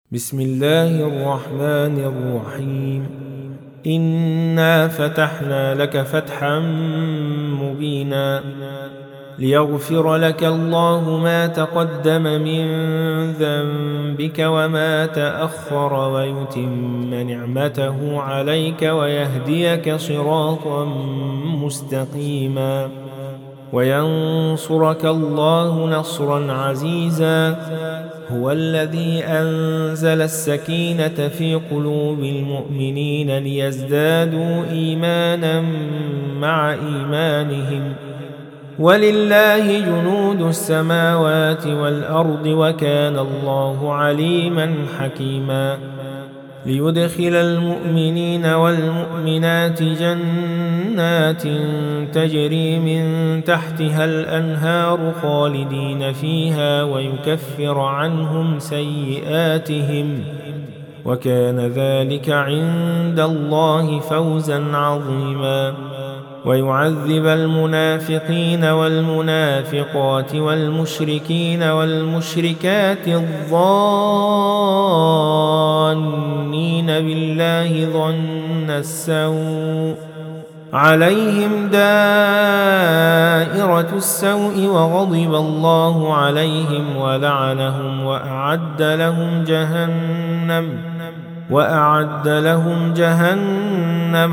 بسم الله الرحمن الرحيم. إنا فتحنا لك فتحا مبينا ليغفر لك الله ما تقدم من ذنبك وما تأخر ويتم نعمته عليك ويهديك صراطا مستقيما وينصرك الله نصرا عزيزا. هو الذي أنزل السكينة في قلوب المؤمنين ليزدادوا إيمانا مع إيمانهم ولله جنود السماوات والأرض وكان الله عليما حكيما. ليدخل المؤمنين والمؤمنات جنات تجري من تحتها الأنهار خالدين فيها ويكفر عنهم سيئاتهم وكان ذلك عند الله فوزا عظيما. ويعذب المنافقين والمنافقات والمشركين والمشركات الظانين بالله ظن السوء عليهم دائرة السوء وغضب الله عليهم ولعنهم وأعد لهم جهنم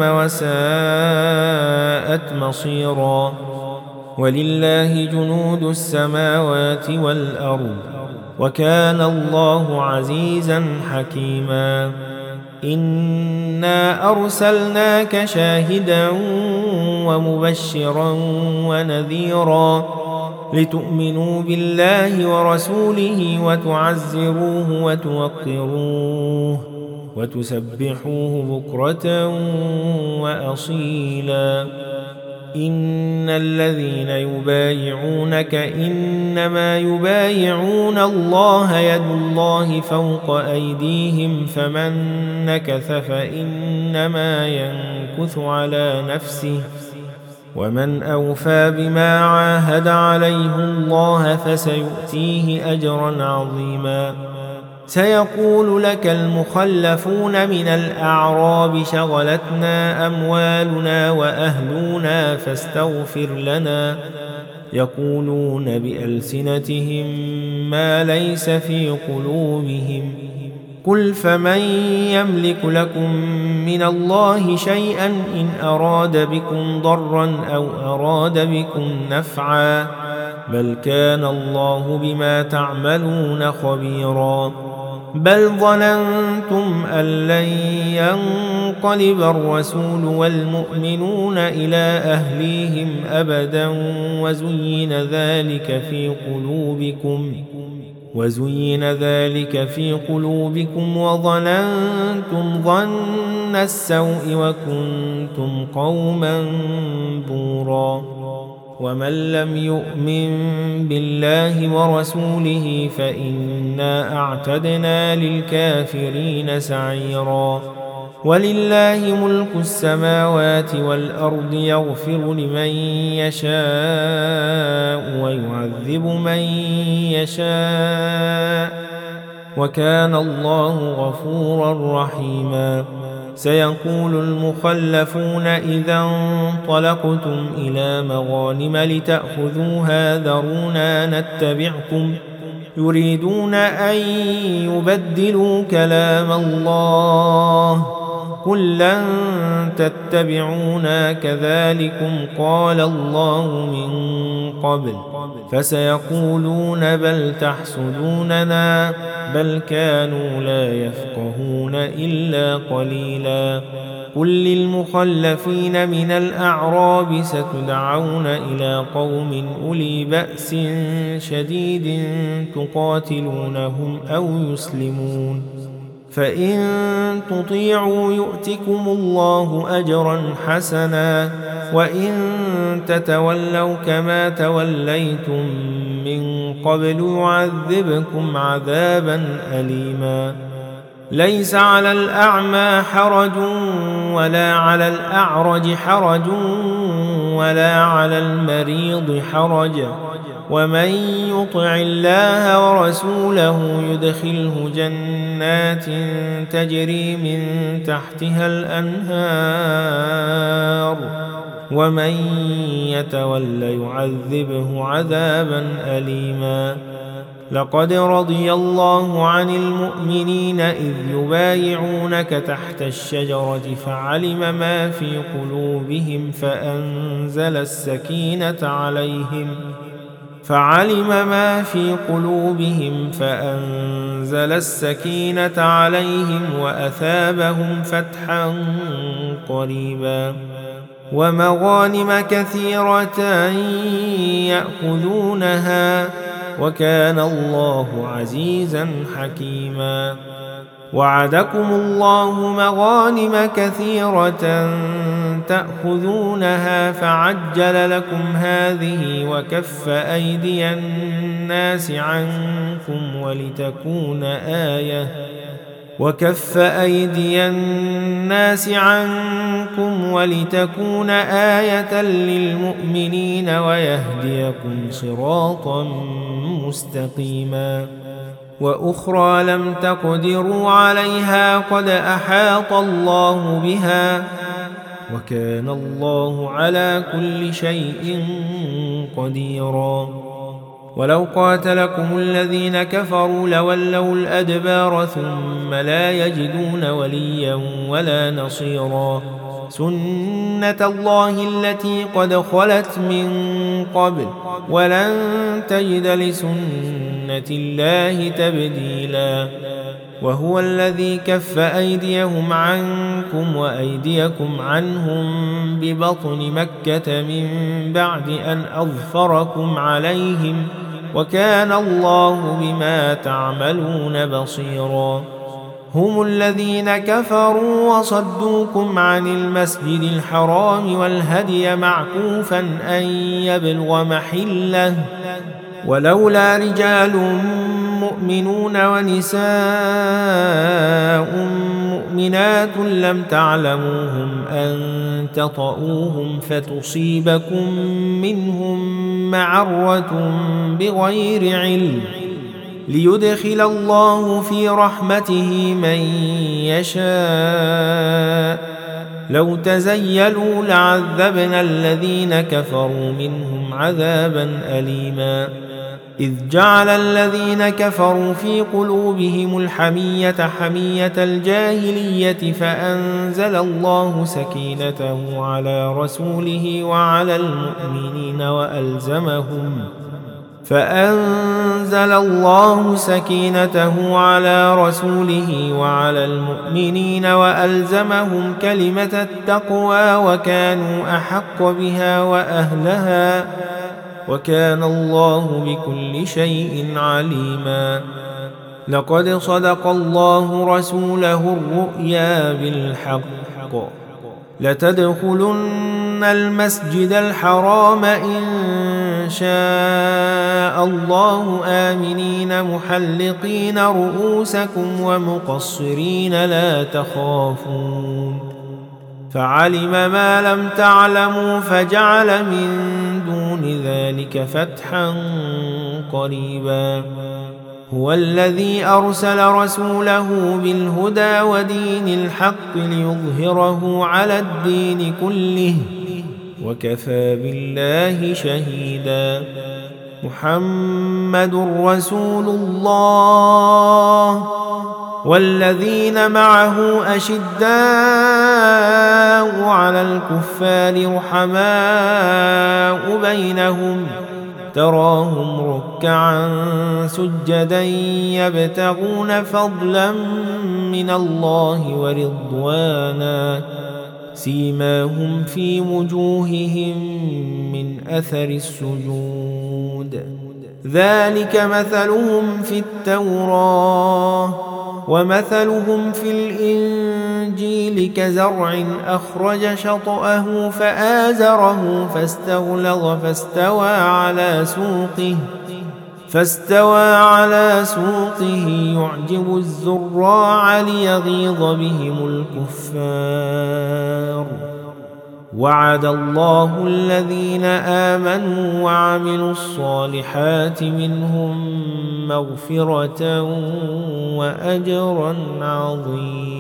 وساءت مصيرا. ولله جنود السماوات والأرض وكان الله عزيزا حكيما. إنا أرسلناك شاهدا ومبشرا ونذيرا لتؤمنوا بالله ورسوله وتعزروه وتوقروه وتسبحوه بكرة وأصيلا. إن الذين يبايعونك إنما يبايعون الله يد الله فوق أيديهم فمن نكث فإنما ينكث على نفسه ومن أوفى بما عاهد عليه الله فسيؤتيه أجرا عظيما. سيقول لك المخلفون من الأعراب شغلتنا أموالنا وأهلنا فاستغفر لنا يقولون بألسنتهم ما ليس في قلوبهم قل فمن يملك لكم من الله شيئا إن أراد بكم ضرا أو أراد بكم نفعا بل كان الله بما تعملون خبيرا. بل ظننتم أن لن ينقلب الرسول والمؤمنون إلى أهليهم أبدا وزين ذلك في قلوبكم وظننتم ظن السوء وكنتم قوما بورا. ومن لم يؤمن بالله ورسوله فإنا أعتدنا للكافرين سعيرا. ولله ملك السماوات والأرض يغفر لمن يشاء ويعذب من يشاء وكان الله غفورا رحيما. سيقول المخلفون إذا انطلقتم إلى مغانم لتأخذوها ذرونا نتبعكم يريدون أن يبدلوا كلام الله قل لن تتبعونا كذلكم قال الله من قبل فسيقولون بل تحسدوننا بل كانوا لا يفقهون إلا قليلا. قل للمخلفين من الأعراب ستدعون إلى قوم أولي بأس شديد تقاتلونهم أو يسلمون فإن تطيعوا يؤتكم الله أجرا حسنا وإن تتولوا كما توليتم من قبل يعذبكم عذابا أليما. ليس على الأعمى حرج ولا على الأعرج حرج ولا على المريض حرج ومن يطع الله ورسوله يدخله جنات تجري من تحتها الأنهار ومن يتول يعذبه عذابا أليما. لقد رضي الله عن المؤمنين إذ يبايعونك تحت الشجرة فعلم ما في قلوبهم فأنزل السكينة عليهم وأثابهم فتحا قريبا ومغانم كثيرة يأخذونها وكان الله عزيزا حكيما. وعدكم الله مغانم كثيرة تأخذونها فعجل لكم هذه وكف أيدي الناس عنكم ولتكون آية للمؤمنين ويهديكم صراطا مستقيما. وأخرى لم تقدروا عليها قد أحاط الله بها وكان الله على كل شيء قديرا. ولو قاتلكم الذين كفروا لولوا الأدبار ثم لا يجدون وليا ولا نصيرا. سنة الله التي قد خلت من قبل ولن تجد لسنة الله تبديلا. وهو الذي كف أيديهم عنكم وأيديكم عنهم ببطن مكة من بعد أن أظفركم عليهم وكان الله بما تعملون بصيرا. هم الذين كفروا وصدوكم عن المسجد الحرام والهدي معكوفا أن يبلغ محله ولولا رجال مؤمنون ونساء مؤمنات لم تعلموهم أن تطؤوهم فتصيبكم منهم معرة بغير علم ليدخل الله في رحمته من يشاء. لو تزيلوا لعذبنا الذين كفروا منهم عذابا أليما. إذ جعل الذين كفروا في قلوبهم الحمية حمية الجاهلية فأنزل الله سكينته على رسوله وعلى المؤمنين وألزمهم كلمة التقوى وكانوا أحق بها وأهلها وكان الله بكل شيء عليما. لقد صدق الله رسوله الرؤيا بالحق لتدخلن المسجد الحرام إن شاء الله آمنين محلقين رؤوسكم ومقصرين لا تخافون فعلم ما لم تعلموا فجعل من دون ذلك فتحا قريبا. هو الذي أرسل رسوله بالهدى ودين الحق ليظهره على الدين كله وكفى بالله شهيدا. محمد رسول الله والذين معه أشداء على الكفار رحماء بينهم تراهم ركعا سجدا يبتغون فضلا من الله ورضوانا سيماهم في وجوههم من أثر السجود ذلك مثلهم في التوراة ومثلهم في الإنجيل كزرع أخرج شطأه فآزره فاستغلظ فاستوى على سوقه يعجب الزراع ليغيظ بهم الكفار وعد الله الذين آمنوا وعملوا الصالحات منهم مغفرة وأجرا عظيما.